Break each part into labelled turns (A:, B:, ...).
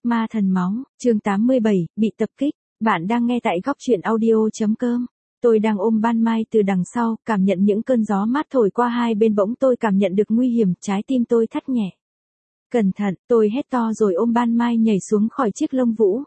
A: Ma thần máu, chương 87, bị tập kích. Bạn đang nghe tại góc truyện audio.com. Tôi đang ôm ban mai từ đằng sau, cảm nhận những cơn gió mát thổi qua hai bên, bỗng tôi cảm nhận được nguy hiểm, trái tim tôi thắt nhẹ. Cẩn thận, tôi hét to rồi ôm ban mai nhảy xuống khỏi chiếc lông vũ.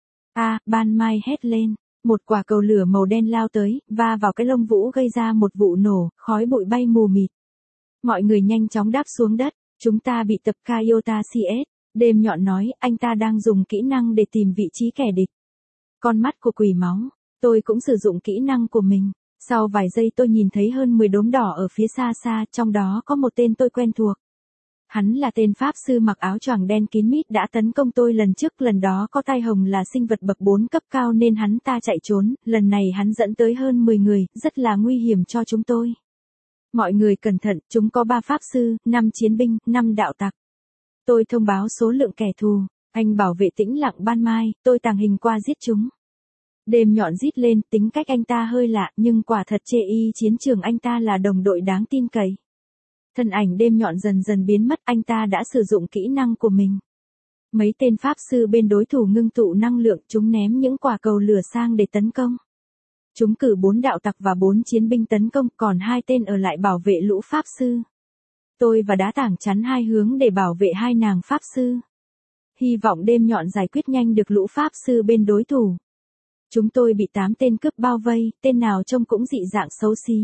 A: Ban mai hét lên. Một quả cầu lửa màu đen lao tới, va vào cái lông vũ gây ra một vụ nổ, khói bụi bay mù mịt. Mọi người nhanh chóng đáp xuống đất. Chúng ta bị tập Kaiota CS. Đêm nhọn nói, anh ta đang dùng kỹ năng để tìm vị trí kẻ địch. Con mắt của quỷ máu. Tôi cũng sử dụng kỹ năng của mình. Sau vài giây tôi nhìn thấy hơn 10 đốm đỏ ở phía xa xa, trong đó có một tên tôi quen thuộc. Hắn là tên pháp sư mặc áo choàng đen kín mít đã tấn công tôi lần trước, lần đó có tai hồng là sinh vật bậc 4 cấp cao nên hắn ta chạy trốn, lần này hắn dẫn tới hơn 10 người, rất là nguy hiểm cho chúng tôi. Mọi người cẩn thận, chúng có 3 pháp sư, 5 chiến binh, 5 đạo tặc. Tôi thông báo số lượng kẻ thù, anh bảo vệ tĩnh lặng ban mai, tôi tàng hình qua giết chúng. Đêm nhọn rít lên, tính cách anh ta hơi lạ nhưng quả thật chê y chiến trường anh ta là đồng đội đáng tin cậy. Thân ảnh đêm nhọn dần dần biến mất, anh ta đã sử dụng kỹ năng của mình. Mấy tên pháp sư bên đối thủ ngưng tụ năng lượng, chúng ném những quả cầu lửa sang để tấn công. Chúng cử 4 đạo tặc và 4 chiến binh tấn công, còn 2 tên ở lại bảo vệ lũ pháp sư. Tôi và đá tảng chắn hai hướng để bảo vệ hai nàng pháp sư. Hy vọng đêm nhọn giải quyết nhanh được lũ pháp sư bên đối thủ. Chúng tôi bị 8 tên cướp bao vây, tên nào trông cũng dị dạng xấu xí.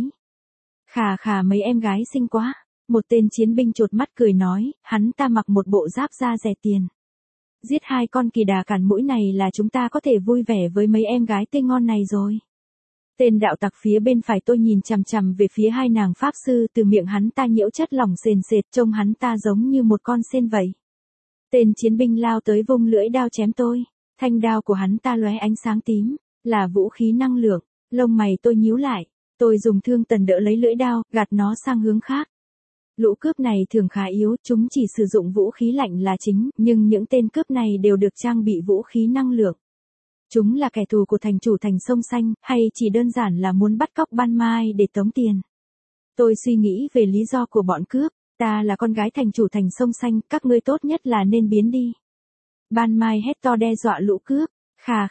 A: Khà mấy em gái xinh quá. Một tên chiến binh chột mắt cười nói, hắn ta mặc một bộ giáp da rẻ tiền. Giết 2 con kỳ đà cản mũi này là chúng ta có thể vui vẻ với mấy em gái tươi ngon này rồi. Tên đạo tặc phía bên phải tôi nhìn chằm chằm về phía hai nàng pháp sư, từ miệng hắn ta nhiễu chất lỏng sền sệt, trông hắn ta giống như một con sên vậy. Tên chiến binh lao tới vung lưỡi đao chém tôi. Thanh đao của hắn ta lóe ánh sáng tím, là vũ khí năng lượng. Lông mày tôi nhíu lại. Tôi dùng thương tần đỡ lấy lưỡi đao, gạt nó sang hướng khác. Lũ cướp này thường khá yếu, chúng chỉ sử dụng vũ khí lạnh là chính, nhưng những tên cướp này đều được trang bị vũ khí năng lượng. Chúng là kẻ thù của thành chủ thành sông xanh, hay chỉ đơn giản là muốn bắt cóc ban mai để tống tiền. Tôi suy nghĩ về lý do của bọn cướp, ta là con gái thành chủ thành sông xanh, các ngươi tốt nhất là nên biến đi. Ban mai hét to đe dọa lũ cướp, ha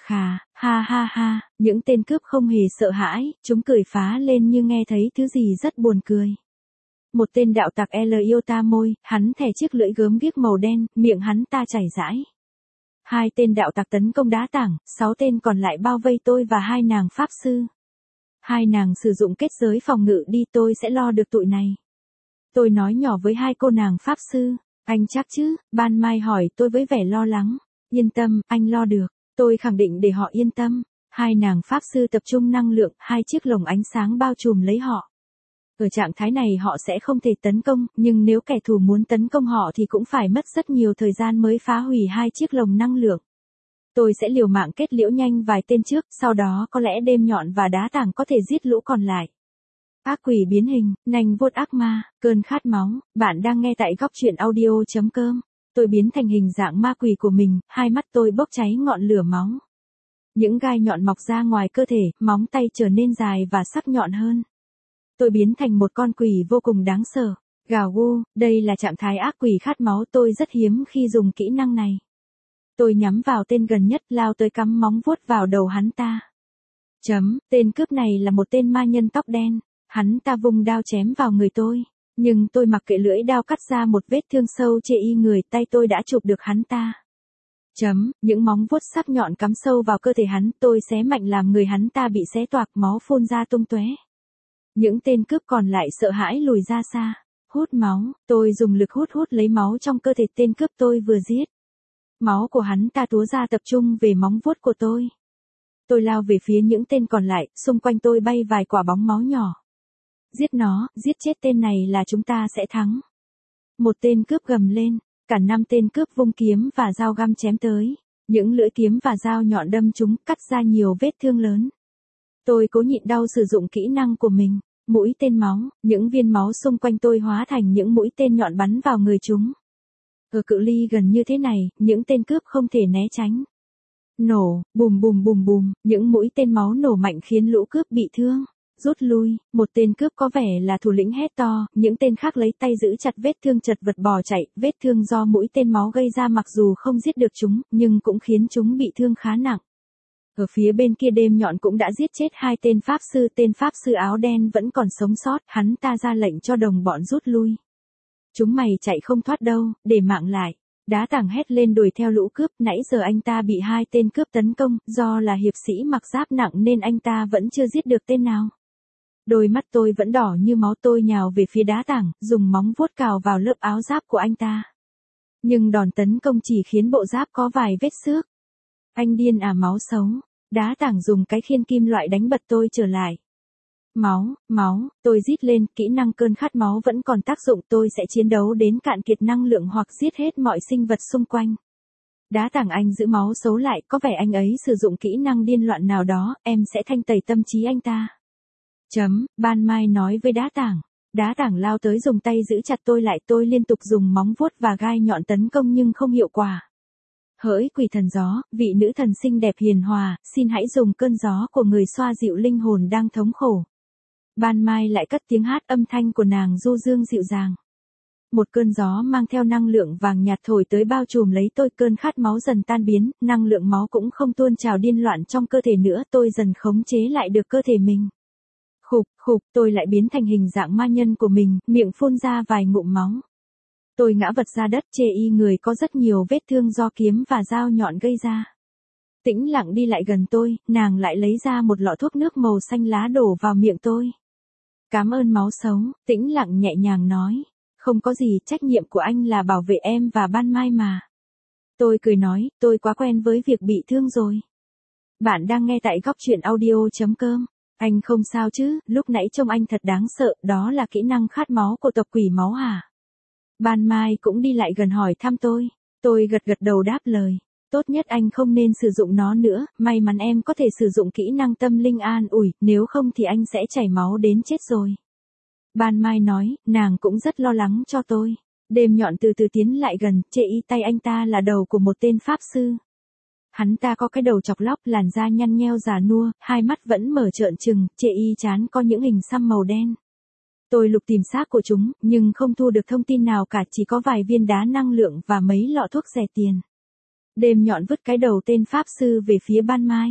A: ha, những tên cướp không hề sợ hãi, chúng cười phá lên như nghe thấy thứ gì rất buồn cười. Một tên đạo tặc Eliota môi, hắn thè chiếc lưỡi gớm ghiếc màu đen, miệng hắn ta chảy rãi. 2 tên đạo tặc tấn công đá tảng, 6 tên còn lại bao vây tôi và 2 nàng pháp sư. 2 nàng sử dụng kết giới phòng ngự đi, tôi sẽ lo được tụi này. Tôi nói nhỏ với 2 cô nàng pháp sư, anh chắc chứ, ban mai hỏi tôi với vẻ lo lắng. Yên tâm, anh lo được, tôi khẳng định để họ yên tâm. 2 nàng pháp sư tập trung năng lượng, 2 chiếc lồng ánh sáng bao trùm lấy họ. Ở trạng thái này họ sẽ không thể tấn công, nhưng nếu kẻ thù muốn tấn công họ thì cũng phải mất rất nhiều thời gian mới phá hủy 2 chiếc lồng năng lượng. Tôi sẽ liều mạng kết liễu nhanh vài tên trước, sau đó có lẽ đêm nhọn và đá tảng có thể giết lũ còn lại. Ác quỷ biến hình, nanh vuốt ác ma, cơn khát máu. Bạn đang nghe tại góc truyện audio.com. Tôi biến thành hình dạng ma quỷ của mình, hai mắt tôi bốc cháy ngọn lửa máu. Những gai nhọn mọc ra ngoài cơ thể, móng tay trở nên dài và sắc nhọn hơn. Tôi biến thành một con quỷ vô cùng đáng sợ. Gào gu, đây là trạng thái ác quỷ khát máu, tôi rất hiếm khi dùng kỹ năng này. Tôi nhắm vào tên gần nhất, lao tới cắm móng vuốt vào đầu hắn ta. Tên cướp này là một tên ma nhân tóc đen. Hắn ta vung đao chém vào người tôi. Nhưng tôi mặc kệ lưỡi đao cắt ra một vết thương sâu chê y người, tay tôi đã chụp được hắn ta. Những móng vuốt sắc nhọn cắm sâu vào cơ thể hắn, tôi xé mạnh làm người hắn ta bị xé toạc, máu phun ra tung tóe. Những tên cướp còn lại sợ hãi lùi ra xa. Hút máu, tôi dùng lực hút lấy máu trong cơ thể tên cướp tôi vừa giết. Máu của hắn ta túa ra tập trung về móng vuốt của tôi. Tôi lao về phía những tên còn lại, xung quanh tôi bay vài quả bóng máu nhỏ. Giết nó, giết chết tên này là chúng ta sẽ thắng. Một tên cướp gầm lên, cả 5 tên cướp vung kiếm và dao găm chém tới. Những lưỡi kiếm và dao nhọn đâm chúng, cắt ra nhiều vết thương lớn. Tôi cố nhịn đau sử dụng kỹ năng của mình. Mũi tên máu, những viên máu xung quanh tôi hóa thành những mũi tên nhọn bắn vào người chúng. Ở cự ly gần như thế này, những tên cướp không thể né tránh. Nổ, bùm, những mũi tên máu nổ mạnh khiến lũ cướp bị thương. Rút lui, một tên cướp có vẻ là thủ lĩnh hét to, những tên khác lấy tay giữ chặt vết thương chật vật bỏ chạy, vết thương do mũi tên máu gây ra mặc dù không giết được chúng, nhưng cũng khiến chúng bị thương khá nặng. Ở phía bên kia đêm nhọn cũng đã giết chết 2 tên pháp sư áo đen vẫn còn sống sót, hắn ta ra lệnh cho đồng bọn rút lui. Chúng mày chạy không thoát đâu, để mạng lại. Đá tảng hét lên đuổi theo lũ cướp, nãy giờ anh ta bị 2 tên cướp tấn công, do là hiệp sĩ mặc giáp nặng nên anh ta vẫn chưa giết được tên nào. Đôi mắt tôi vẫn đỏ như máu, tôi nhào về phía đá tảng, dùng móng vuốt cào vào lớp áo giáp của anh ta. Nhưng đòn tấn công chỉ khiến bộ giáp có vài vết xước. Anh điên à, máu xấu. Đá tảng dùng cái khiên kim loại đánh bật tôi trở lại. Máu, tôi rít lên, kỹ năng cơn khát máu vẫn còn tác dụng, tôi sẽ chiến đấu đến cạn kiệt năng lượng hoặc giết hết mọi sinh vật xung quanh. Đá tảng, anh giữ máu xấu lại, có vẻ anh ấy sử dụng kỹ năng điên loạn nào đó, em sẽ thanh tẩy tâm trí anh ta. Ban Mai nói với đá tảng. Đá tảng lao tới dùng tay giữ chặt tôi lại, tôi liên tục dùng móng vuốt và gai nhọn tấn công nhưng không hiệu quả. Hỡi quỷ thần gió, vị nữ thần xinh đẹp hiền hòa, xin hãy dùng cơn gió của người xoa dịu linh hồn đang thống khổ. Ban Mai lại cất tiếng hát, âm thanh của nàng du dương dịu dàng. Một cơn gió mang theo năng lượng vàng nhạt thổi tới bao trùm lấy tôi, cơn khát máu dần tan biến, năng lượng máu cũng không tuôn trào điên loạn trong cơ thể nữa, tôi dần khống chế lại được cơ thể mình. Khục, tôi lại biến thành hình dạng ma nhân của mình, miệng phun ra vài ngụm máu. Tôi ngã vật ra đất, chê y người có rất nhiều vết thương do kiếm và dao nhọn gây ra. Tĩnh Lặng đi lại gần tôi, nàng lại lấy ra một lọ thuốc nước màu xanh lá đổ vào miệng tôi. Cảm ơn máu xấu, Tĩnh Lặng nhẹ nhàng nói. Không có gì, trách nhiệm của anh là bảo vệ em và Ban Mai mà. Tôi cười nói, tôi quá quen với việc bị thương rồi. Bạn đang nghe tại Góc Audio.com. Anh không sao chứ, lúc nãy trông anh thật đáng sợ, đó là kỹ năng khát máu của tộc quỷ máu hả? Ban Mai cũng đi lại gần hỏi thăm tôi. Tôi gật đầu đáp lời. Tốt nhất anh không nên sử dụng nó nữa, may mắn em có thể sử dụng kỹ năng tâm linh an ủi, nếu không thì anh sẽ chảy máu đến chết rồi. Ban Mai nói, nàng cũng rất lo lắng cho tôi. Đêm nhọn từ từ tiến lại gần, chê y tay anh ta là đầu của một tên pháp sư. Hắn ta có cái đầu chọc lóc, làn da nhăn nheo già nua, hai mắt vẫn mở trợn trừng, chê y trán có những hình xăm màu đen. Tôi lục tìm xác của chúng, nhưng không thu được thông tin nào cả, chỉ có vài viên đá năng lượng và mấy lọ thuốc rẻ tiền. Đêm nhọn vứt cái đầu tên pháp sư về phía Ban Mai.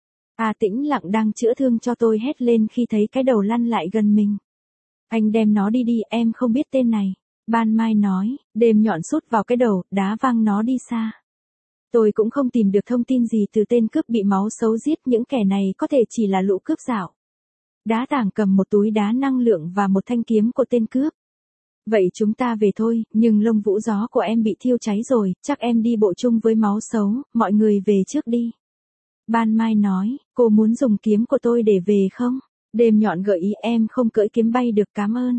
A: Tĩnh Lặng đang chữa thương cho tôi hét lên khi thấy cái đầu lăn lại gần mình. Anh đem nó đi, em không biết tên này. Ban Mai nói, đêm nhọn sút vào cái đầu, đá văng nó đi xa. Tôi cũng không tìm được thông tin gì từ tên cướp bị máu xấu giết, những kẻ này có thể chỉ là lũ cướp dạo. Đá tảng cầm một túi đá năng lượng và một thanh kiếm của tên cướp. Vậy chúng ta về thôi, nhưng lông vũ gió của em bị thiêu cháy rồi, chắc em đi bộ chung với máu xấu, mọi người về trước đi. Ban Mai nói, cô muốn dùng kiếm của tôi để về không? Đêm nhọn gợi ý, em không cưỡi kiếm bay được, cảm ơn.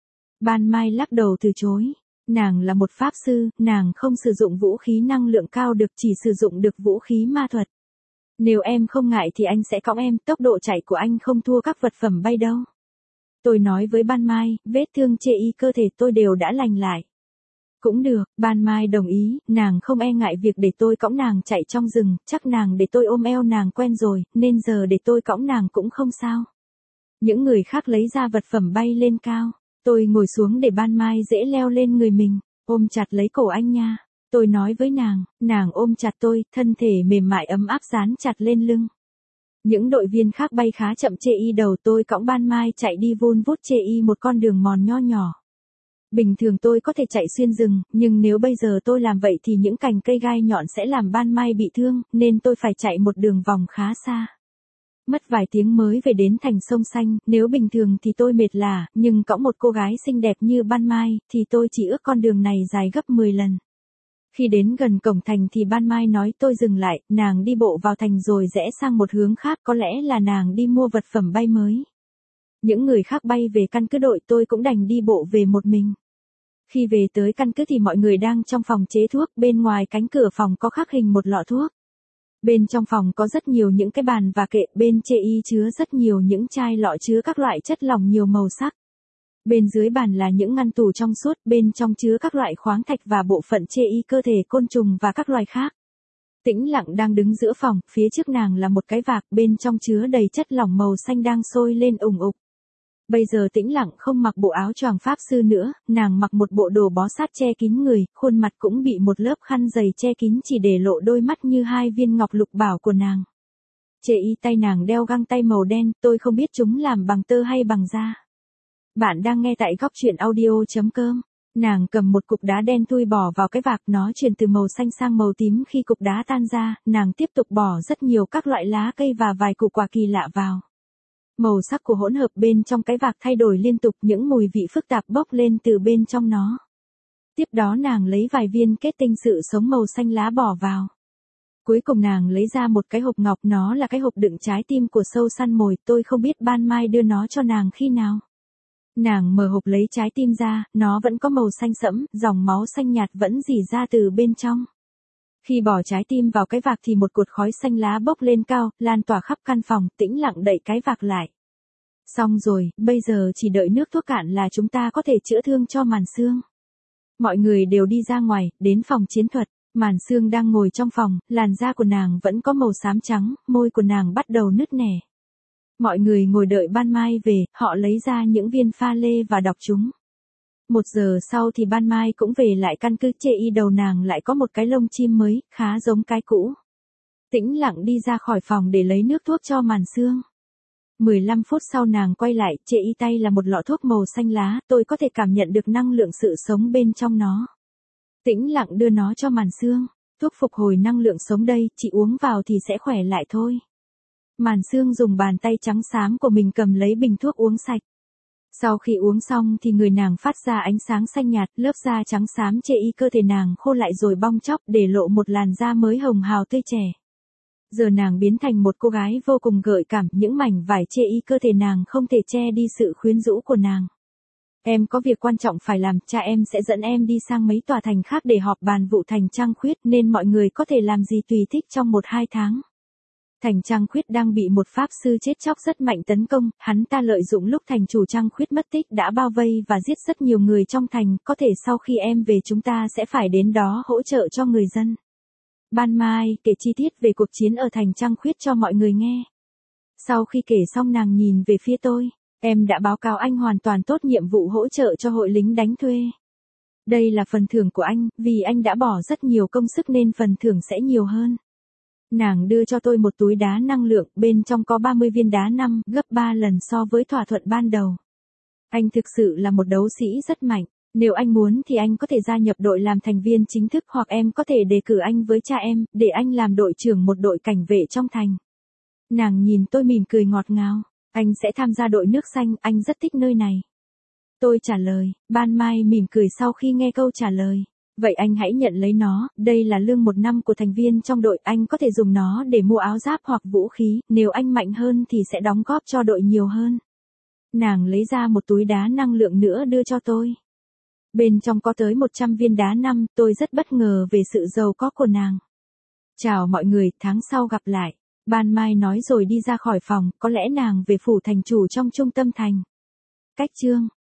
A: Ban Mai lắc đầu từ chối. Nàng là một pháp sư, nàng không sử dụng vũ khí năng lượng cao được, chỉ sử dụng được vũ khí ma thuật. Nếu em không ngại thì anh sẽ cõng em, tốc độ chạy của anh không thua các vật phẩm bay đâu. Tôi nói với Ban Mai, vết thương chê y cơ thể tôi đều đã lành lại. Cũng được, Ban Mai đồng ý, nàng không e ngại việc để tôi cõng nàng chạy trong rừng, chắc nàng để tôi ôm eo nàng quen rồi, nên giờ để tôi cõng nàng cũng không sao. Những người khác lấy ra vật phẩm bay lên cao. Tôi ngồi xuống để Ban Mai dễ leo lên người mình, ôm chặt lấy cổ anh nha. Tôi nói với nàng ôm chặt tôi, thân thể mềm mại ấm áp dán chặt lên lưng. Những đội viên khác bay khá chậm, chê y đầu tôi cõng Ban Mai chạy đi vun vút chê y một con đường mòn nho nhỏ. Bình thường tôi có thể chạy xuyên rừng, nhưng nếu bây giờ tôi làm vậy thì những cành cây gai nhọn sẽ làm Ban Mai bị thương, nên tôi phải chạy một đường vòng khá xa. Mất vài tiếng mới về đến thành sông xanh, nếu bình thường thì tôi mệt lả, nhưng cõng một cô gái xinh đẹp như Ban Mai, thì tôi chỉ ước con đường này dài gấp 10 lần. Khi đến gần cổng thành thì Ban Mai nói tôi dừng lại, nàng đi bộ vào thành rồi rẽ sang một hướng khác, có lẽ là nàng đi mua vật phẩm bay mới. Những người khác bay về căn cứ đội, tôi cũng đành đi bộ về một mình. Khi về tới căn cứ thì mọi người đang trong phòng chế thuốc, bên ngoài cánh cửa phòng có khắc hình một lọ thuốc. Bên trong phòng có rất nhiều những cái bàn và kệ, bên chê y chứa rất nhiều những chai lọ chứa các loại chất lỏng nhiều màu sắc. Bên dưới bàn là những ngăn tủ trong suốt, bên trong chứa các loại khoáng thạch và bộ phận chê y cơ thể côn trùng và các loài khác. Tĩnh Lặng đang đứng giữa phòng, phía trước nàng là một cái vạc, bên trong chứa đầy chất lỏng màu xanh đang sôi lên ùng ục. Bây giờ Tĩnh Lặng không mặc bộ áo choàng pháp sư nữa, nàng mặc một bộ đồ bó sát che kín người, khuôn mặt cũng bị một lớp khăn dày che kín chỉ để lộ đôi mắt như hai viên ngọc lục bảo của nàng. Trên y tay nàng đeo găng tay màu đen, tôi không biết chúng làm bằng tơ hay bằng da. Bạn đang nghe tại góc truyện audio.com. Nàng cầm một cục đá đen thui bỏ vào cái vạc, nó chuyển từ màu xanh sang màu tím khi cục đá tan ra, nàng tiếp tục bỏ rất nhiều các loại lá cây và vài củ quả kỳ lạ vào. Màu sắc của hỗn hợp bên trong cái vạc thay đổi liên tục, những mùi vị phức tạp bốc lên từ bên trong nó. Tiếp đó nàng lấy vài viên kết tinh sự sống màu xanh lá bỏ vào. Cuối cùng nàng lấy ra một cái hộp ngọc, nó là cái hộp đựng trái tim của sâu săn mồi, tôi không biết Ban Mai đưa nó cho nàng khi nào. Nàng mở hộp lấy trái tim ra, nó vẫn có màu xanh sẫm, dòng máu xanh nhạt vẫn rỉ ra từ bên trong. Khi bỏ trái tim vào cái vạc thì một cột khói xanh lá bốc lên cao, lan tỏa khắp căn phòng. Tĩnh Lặng đậy cái vạc lại. Xong rồi, bây giờ chỉ đợi nước thuốc cạn là chúng ta có thể chữa thương cho Màn Sương. Mọi người đều đi ra ngoài, đến phòng chiến thuật. Màn Sương đang ngồi trong phòng, làn da của nàng vẫn có màu xám trắng, môi của nàng bắt đầu nứt nẻ. Mọi người ngồi đợi Ban Mai về, họ lấy ra những viên pha lê và đọc chúng. 1 giờ sau thì Ban Mai cũng về lại căn cứ. Trên y đầu nàng lại có một cái lông chim mới, khá giống cái cũ. Tĩnh Lặng đi ra khỏi phòng để lấy nước thuốc cho Màn Sương. 15 phút sau nàng quay lại, trên y tay là một lọ thuốc màu xanh lá, tôi có thể cảm nhận được năng lượng sự sống bên trong nó. Tĩnh Lặng đưa nó cho Màn Sương. Thuốc phục hồi năng lượng sống đây, chị uống vào thì sẽ khỏe lại thôi. Màn Sương dùng bàn tay trắng xám của mình cầm lấy bình thuốc uống sạch. Sau khi uống xong thì người nàng phát ra ánh sáng xanh nhạt, lớp da trắng xám trên y cơ thể nàng khô lại rồi bong tróc để lộ một làn da mới hồng hào tươi trẻ. Giờ nàng biến thành một cô gái vô cùng gợi cảm, những mảnh vải trên y cơ thể nàng không thể che đi sự quyến rũ của nàng. Em có việc quan trọng phải làm, cha em sẽ dẫn em đi sang mấy tòa thành khác để họp bàn vụ thành Trăng Khuyết nên mọi người có thể làm gì tùy thích trong 1-2 tháng. Thành Trăng Khuyết đang bị một pháp sư chết chóc rất mạnh tấn công, hắn ta lợi dụng lúc thành chủ Trăng Khuyết mất tích đã bao vây và giết rất nhiều người trong thành, có thể sau khi em về chúng ta sẽ phải đến đó hỗ trợ cho người dân. Ban Mai kể chi tiết về cuộc chiến ở thành Trăng Khuyết cho mọi người nghe. Sau khi kể xong nàng nhìn về phía tôi, em đã báo cáo anh hoàn toàn tốt nhiệm vụ hỗ trợ cho hội lính đánh thuê. Đây là phần thưởng của anh, vì anh đã bỏ rất nhiều công sức nên phần thưởng sẽ nhiều hơn. Nàng đưa cho tôi một túi đá năng lượng, bên trong có 30 viên đá 5, gấp 3 lần so với thỏa thuận ban đầu. Anh thực sự là một đấu sĩ rất mạnh, nếu anh muốn thì anh có thể gia nhập đội làm thành viên chính thức hoặc em có thể đề cử anh với cha em, để anh làm đội trưởng một đội cảnh vệ trong thành. Nàng nhìn tôi mỉm cười ngọt ngào, anh sẽ tham gia đội nước xanh, anh rất thích nơi này. Tôi trả lời, Ban Mai mỉm cười sau khi nghe câu trả lời. Vậy anh hãy nhận lấy nó, đây là lương 1 năm của thành viên trong đội, anh có thể dùng nó để mua áo giáp hoặc vũ khí, nếu anh mạnh hơn thì sẽ đóng góp cho đội nhiều hơn. Nàng lấy ra một túi đá năng lượng nữa đưa cho tôi. Bên trong có tới 100 viên đá 5, tôi rất bất ngờ về sự giàu có của nàng. Chào mọi người, tháng sau gặp lại. Ban Mai nói rồi đi ra khỏi phòng, có lẽ nàng về phủ thành chủ trong trung tâm thành. Cách chương